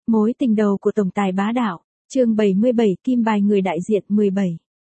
Mối tình đầu của tổng tài bá đạo, chương 77, kim bài người đại diện 17.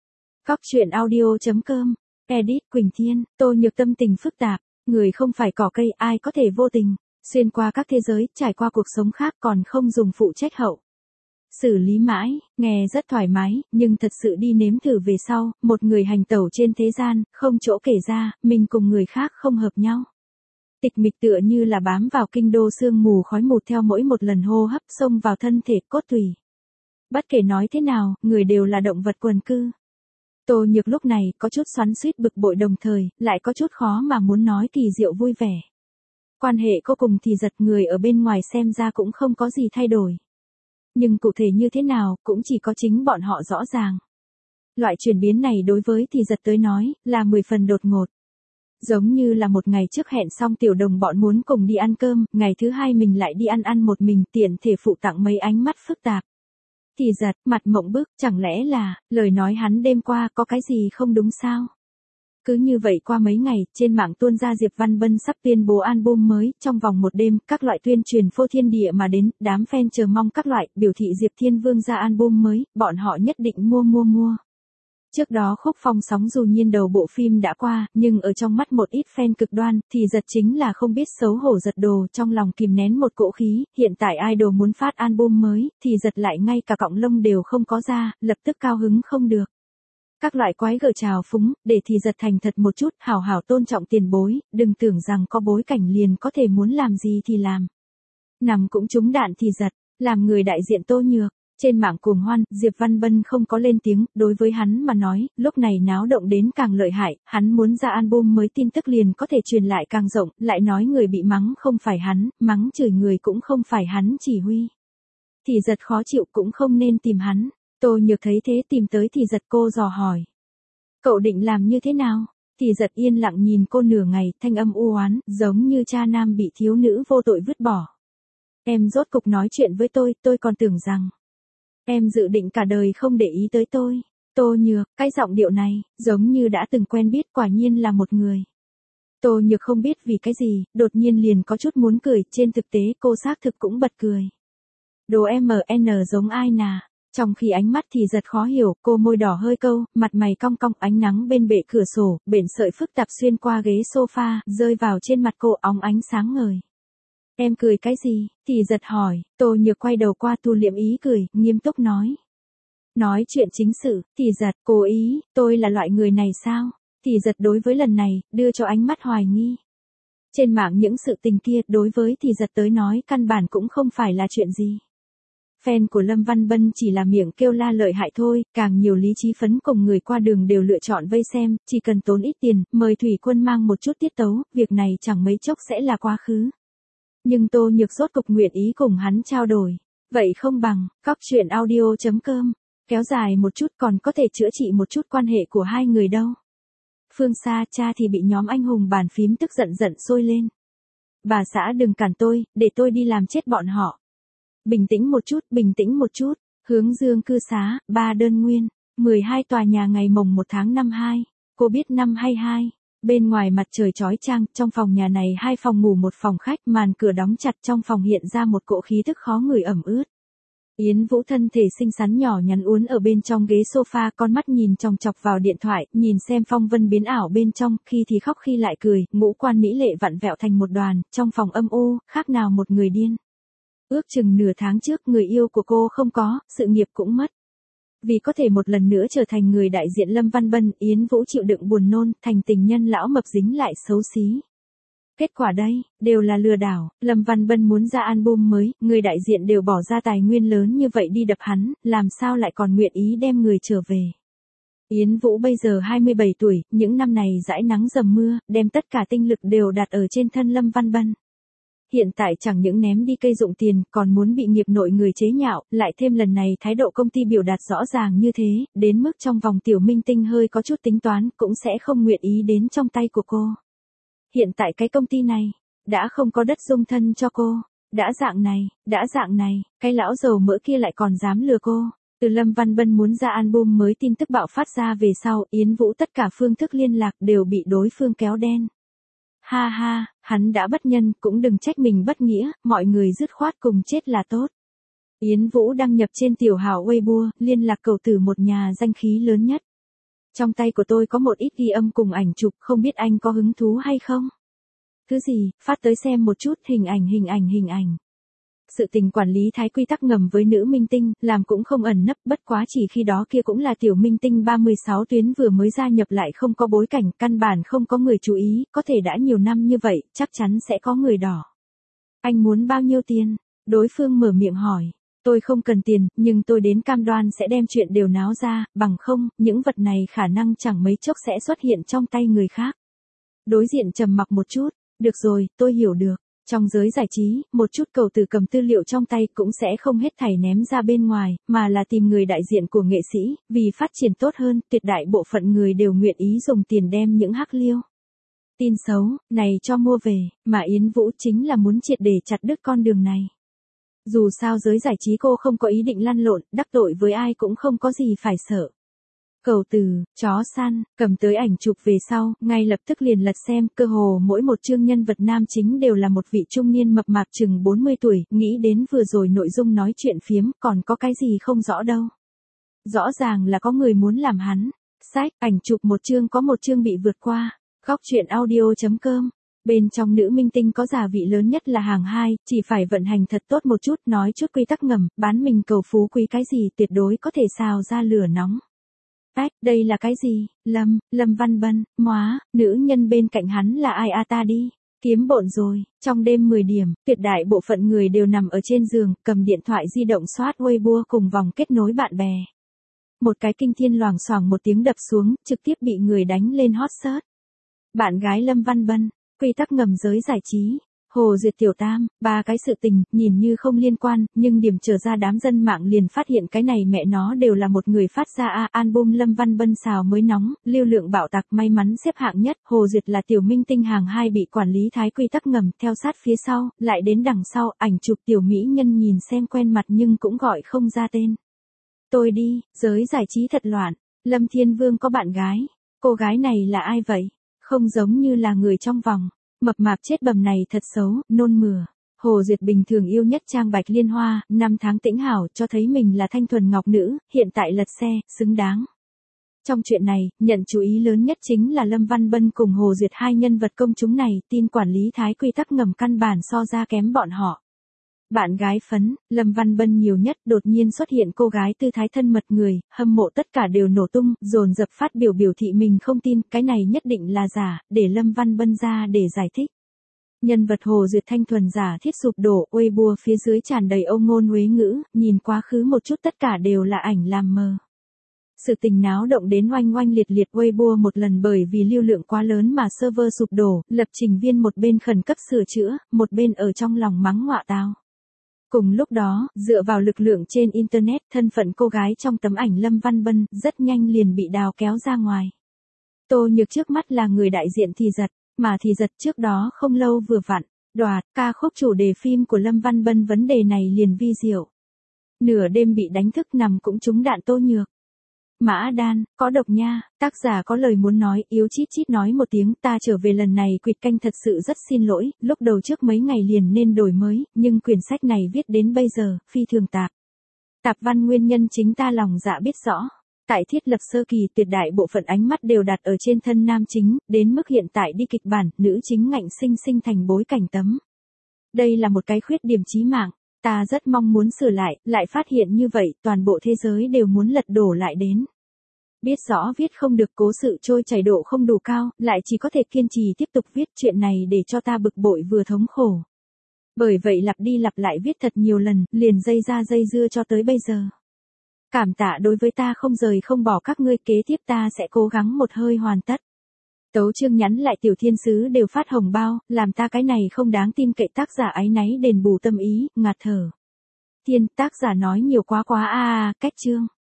Cóc truyện audio.com, edit Quỳnh Thiên. Tô Nhược tâm tình phức tạp, người không phải cỏ cây, ai có thể vô tình, xuyên qua các thế giới, trải qua cuộc sống khác còn không dùng phụ trách hậu. Xử lý mãi, nghe rất thoải mái, nhưng thật sự đi nếm thử về sau, một người hành tẩu trên thế gian, không chỗ kể ra, mình cùng người khác không hợp nhau. Tịch mịch tựa như là bám vào kinh đô sương mù khói mù theo mỗi một lần hô hấp xông vào thân thể cốt tủy. Bất kể nói thế nào, người đều là động vật quần cư. Tô Nhược lúc này có chút xoắn xuýt bực bội đồng thời, lại có chút khó mà muốn nói kỳ diệu vui vẻ. Quan hệ cô cùng thì giật người ở bên ngoài xem ra cũng không có gì thay đổi. Nhưng cụ thể như thế nào, cũng chỉ có chính bọn họ rõ ràng. Loại chuyển biến này đối với thì giật tới nói, là 10 phần đột ngột. Giống như là một ngày trước hẹn xong tiểu đồng bọn muốn cùng đi ăn cơm, ngày thứ hai mình lại đi ăn một mình tiện thể phụ tặng mấy ánh mắt phức tạp. Thì giật, mặt mộng bức, chẳng lẽ là, lời nói hắn đêm qua có cái gì không đúng sao? Cứ như vậy qua mấy ngày, trên mạng tuôn ra Diệp Văn Bân sắp tuyên bố album mới, trong vòng một đêm, các loại tuyên truyền phô thiên địa mà đến, đám fan chờ mong các loại, biểu thị Diệp Thiên Vương ra album mới, bọn họ nhất định mua. Trước đó khúc phong sóng dù nhiên đầu bộ phim đã qua, nhưng ở trong mắt một ít fan cực đoan, thì giật chính là không biết xấu hổ giật đồ, trong lòng kìm nén một cỗ khí, hiện tại idol muốn phát album mới, thì giật lại ngay cả cọng lông đều không có ra, lập tức cao hứng không được. Các loại quái gở trào phúng, để thì giật thành thật một chút, hảo hảo tôn trọng tiền bối, đừng tưởng rằng có bối cảnh liền có thể muốn làm gì thì làm. Nằm cũng trúng đạn thì giật, làm người đại diện Tô Nhược. Trên mạng cuồng hoan, Diệp Văn Bân không có lên tiếng, đối với hắn mà nói, lúc này náo động đến càng lợi hại, hắn muốn ra album mới tin tức liền có thể truyền lại càng rộng, lại nói người bị mắng không phải hắn, mắng chửi người cũng không phải hắn chỉ huy. Thì giật khó chịu cũng không nên tìm hắn, Tô Nhược thấy thế tìm tới thì giật cô dò hỏi. Cậu định làm như thế nào? Thì giật yên lặng nhìn cô nửa ngày, thanh âm u oán, giống như cha nam bị thiếu nữ vô tội vứt bỏ. Em rốt cục nói chuyện với tôi còn tưởng rằng em dự định cả đời không để ý tới tôi. Tô Nhược, cái giọng điệu này, giống như đã từng quen biết, quả nhiên là một người. Tô Nhược không biết vì cái gì, đột nhiên liền có chút muốn cười, trên thực tế cô xác thực cũng bật cười. Đồ MN giống ai nà? Trong khi ánh mắt thì giật khó hiểu, cô môi đỏ hơi câu, mặt mày cong cong, ánh nắng bên bệ cửa sổ, bện sợi phức tạp xuyên qua ghế sofa, rơi vào trên mặt cô óng ánh sáng ngời. Em cười cái gì? Thì giật hỏi, Tô Nhược quay đầu qua tu liệm ý cười, nghiêm túc nói. Nói chuyện chính sự, thì giật, cố ý, tôi là loại người này sao? Thì giật đối với lần này, đưa cho ánh mắt hoài nghi. Trên mạng những sự tình kia, đối với thì giật tới nói căn bản cũng không phải là chuyện gì. Fan của Lâm Văn Bân chỉ là miệng kêu la lợi hại thôi, càng nhiều lý trí phấn cùng người qua đường đều lựa chọn vây xem, chỉ cần tốn ít tiền, mời Thủy Quân mang một chút tiết tấu, việc này chẳng mấy chốc sẽ là quá khứ. Nhưng Tô Nhược rốt cục nguyện ý cùng hắn trao đổi. Vậy không bằng, cóc truyện audio.com, kéo dài một chút còn có thể chữa trị một chút quan hệ của hai người đâu. Phương xa cha thì bị nhóm anh hùng bàn phím tức giận sôi lên. Bà xã đừng cản tôi, để tôi đi làm chết bọn họ. Bình tĩnh một chút, hướng Dương cư xá, 3 đơn nguyên, 12 tòa nhà ngày mồng 1 tháng 2. Cô biết năm 22. Bên ngoài mặt trời chói chang, trong phòng nhà này 2 phòng ngủ 1 phòng khách, màn cửa đóng chặt, trong phòng hiện ra một cỗ khí thức khó ngửi ẩm ướt. Yến Vũ thân thể xinh xắn nhỏ nhắn uốn ở bên trong ghế sofa, con mắt nhìn chòng chọc vào điện thoại, nhìn xem phong vân biến ảo bên trong, khi thì khóc khi lại cười, ngũ quan mỹ lệ vặn vẹo thành một đoàn, trong phòng âm u, khác nào một người điên. Ước chừng nửa tháng trước, người yêu của cô không có, sự nghiệp cũng mất. Vì có thể một lần nữa trở thành người đại diện Lâm Văn Bân, Yến Vũ chịu đựng buồn nôn, thành tình nhân lão mập dính lại xấu xí. Kết quả đây, đều là lừa đảo, Lâm Văn Bân muốn ra album mới, người đại diện đều bỏ ra tài nguyên lớn như vậy đi đập hắn, làm sao lại còn nguyện ý đem người trở về. Yến Vũ bây giờ 27 tuổi, những năm này dãi nắng dầm mưa, đem tất cả tinh lực đều đặt ở trên thân Lâm Văn Bân. Hiện tại chẳng những ném đi cây dụng tiền, còn muốn bị nghiệp nội người chế nhạo, lại thêm lần này thái độ công ty biểu đạt rõ ràng như thế, đến mức trong vòng tiểu minh tinh hơi có chút tính toán, cũng sẽ không nguyện ý đến trong tay của cô. Hiện tại cái công ty này, đã không có đất dung thân cho cô, đã dạng này, cái lão giàu mỡ kia lại còn dám lừa cô. Từ Lâm Văn Bân muốn ra album mới tin tức bạo phát ra về sau, Yến Vũ tất cả phương thức liên lạc đều bị đối phương kéo đen. Ha ha, hắn đã bất nhân, cũng đừng trách mình bất nghĩa, mọi người dứt khoát cùng chết là tốt. Yến Vũ đăng nhập trên tiểu hào Weibo, liên lạc cậu tử một nhà danh khí lớn nhất. Trong tay của tôi có một ít ghi âm cùng ảnh chụp, không biết anh có hứng thú hay không? Thứ gì, phát tới xem một chút, hình ảnh. Sự tình quản lý thái quy tắc ngầm với nữ minh tinh, làm cũng không ẩn nấp, bất quá chỉ khi đó kia cũng là tiểu minh tinh 36 tuyến vừa mới gia nhập lại không có bối cảnh, căn bản không có người chú ý, có thể đã nhiều năm như vậy, chắc chắn sẽ có người đỏ. Anh muốn bao nhiêu tiền? Đối phương mở miệng hỏi. Tôi không cần tiền, nhưng tôi đến cam đoan sẽ đem chuyện đều náo ra, bằng không, những vật này khả năng chẳng mấy chốc sẽ xuất hiện trong tay người khác. Đối diện trầm mặc một chút, được rồi, tôi hiểu được. Trong giới giải trí, một chút cầu từ cầm tư liệu trong tay cũng sẽ không hết thảy ném ra bên ngoài, mà là tìm người đại diện của nghệ sĩ, vì phát triển tốt hơn, tuyệt đại bộ phận người đều nguyện ý dùng tiền đem những hắc liêu. Tin xấu, này cho mua về, mà Yến Vũ chính là muốn triệt để chặt đứt con đường này. Dù sao giới giải trí cô không có ý định lăn lộn, đắc tội với ai cũng không có gì phải sợ. Cầu từ, chó săn, cầm tới ảnh chụp về sau, ngay lập tức liền lật xem, cơ hồ mỗi một chương nhân vật nam chính đều là một vị trung niên mập mạp chừng 40 tuổi, nghĩ đến vừa rồi nội dung nói chuyện phiếm, còn có cái gì không rõ đâu. Rõ ràng là có người muốn làm hắn. Sách, ảnh chụp một chương có một chương bị vượt qua. Góc truyện audio.com. Bên trong nữ minh tinh có giả vị lớn nhất là hàng 2, chỉ phải vận hành thật tốt một chút, nói chút quy tắc ngầm, bán mình cầu phú quý cái gì tuyệt đối có thể xào ra lửa nóng. Đây là cái gì? Lâm Văn Bân, móa, nữ nhân bên cạnh hắn là ai a ta đi. Kiếm bộn rồi, trong đêm 10 điểm, tuyệt đại bộ phận người đều nằm ở trên giường, cầm điện thoại di động soát Weibo cùng vòng kết nối bạn bè. Một cái kinh thiên loảng xoảng một tiếng đập xuống, trực tiếp bị người đánh lên hot search. Bạn gái Lâm Văn Bân, quy tắc ngầm giới giải trí. Hồ Duyệt Tiểu Tam, ba cái sự tình, nhìn như không liên quan, nhưng điểm trở ra đám dân mạng liền phát hiện cái này mẹ nó đều là một người phát ra album Lâm Văn Bân xào mới nóng, lưu lượng bạo tạc may mắn xếp hạng nhất, Hồ Duyệt là tiểu minh tinh hàng 2 bị quản lý thái quy tắc ngầm, theo sát phía sau, lại đến đằng sau, ảnh chụp tiểu mỹ nhân nhìn xem quen mặt nhưng cũng gọi không ra tên. Tôi đi, giới giải trí thật loạn, Lâm Thiên Vương có bạn gái, cô gái này là ai vậy? Không giống như là người trong vòng. Mập mạp chết bầm này thật xấu, nôn mửa. Hồ Duyệt bình thường yêu nhất trang Bạch Liên Hoa, 5 tháng tĩnh hảo cho thấy mình là thanh thuần ngọc nữ, hiện tại lật xe, xứng đáng. Trong chuyện này, nhận chú ý lớn nhất chính là Lâm Văn Bân cùng Hồ Duyệt hai nhân vật công chúng này, tin quản lý thái quy tắc ngầm căn bản so ra kém bọn họ. Bạn gái phấn, Lâm Văn Bân nhiều nhất đột nhiên xuất hiện cô gái tư thái thân mật người, hâm mộ tất cả đều nổ tung, dồn dập phát biểu thị mình không tin, cái này nhất định là giả, để Lâm Văn Bân ra để giải thích. Nhân vật Hồ Duyệt thanh thuần giả thiết sụp đổ, Weibo phía dưới tràn đầy âu ngôn huế ngữ, nhìn quá khứ một chút tất cả đều là ảnh làm mờ. Sự tình náo động đến oanh oanh liệt liệt, Weibo một lần bởi vì lưu lượng quá lớn mà server sụp đổ, lập trình viên một bên khẩn cấp sửa chữa, một bên ở trong lòng mắng ngọa tao. Cùng lúc đó, dựa vào lực lượng trên Internet, thân phận cô gái trong tấm ảnh Lâm Văn Bân rất nhanh liền bị đào kéo ra ngoài. Tô Nhược trước mắt là người đại diện Thì Giật, mà Thì Giật trước đó không lâu vừa vặn, đoạt ca khúc chủ đề phim của Lâm Văn Bân, vấn đề này liền vi diệu. Nửa đêm bị đánh thức nằm cũng trúng đạn Tô Nhược. Mã Đan, có độc nha, tác giả có lời muốn nói, yếu chít chít nói một tiếng, ta trở về lần này quỵt canh thật sự rất xin lỗi, lúc đầu trước mấy ngày liền nên đổi mới, nhưng quyển sách này viết đến bây giờ, phi thường tạp. Tạp văn nguyên nhân chính ta lòng dạ biết rõ. Tại thiết lập sơ kỳ tuyệt đại bộ phận ánh mắt đều đặt ở trên thân nam chính, đến mức hiện tại đi kịch bản, nữ chính ngạnh sinh sinh thành bối cảnh tấm. Đây là một cái khuyết điểm chí mạng. Ta rất mong muốn sửa lại phát hiện như vậy, toàn bộ thế giới đều muốn lật đổ lại đến. Biết rõ viết không được, cố sự trôi chảy độ không đủ cao, lại chỉ có thể kiên trì tiếp tục viết, chuyện này để cho ta bực bội vừa thống khổ. Bởi vậy lặp đi lặp lại viết thật nhiều lần, liền dây ra dây dưa cho tới bây giờ. Cảm tạ đối với ta không rời không bỏ các ngươi, kế tiếp ta sẽ cố gắng một hơi hoàn tất. Tấu Chương nhắn lại tiểu thiên sứ đều phát hồng bao, làm ta cái này không đáng tin cậy, tác giả áy náy đền bù tâm ý, ngạt thở. Thiên, tác giả nói nhiều quá cách chương.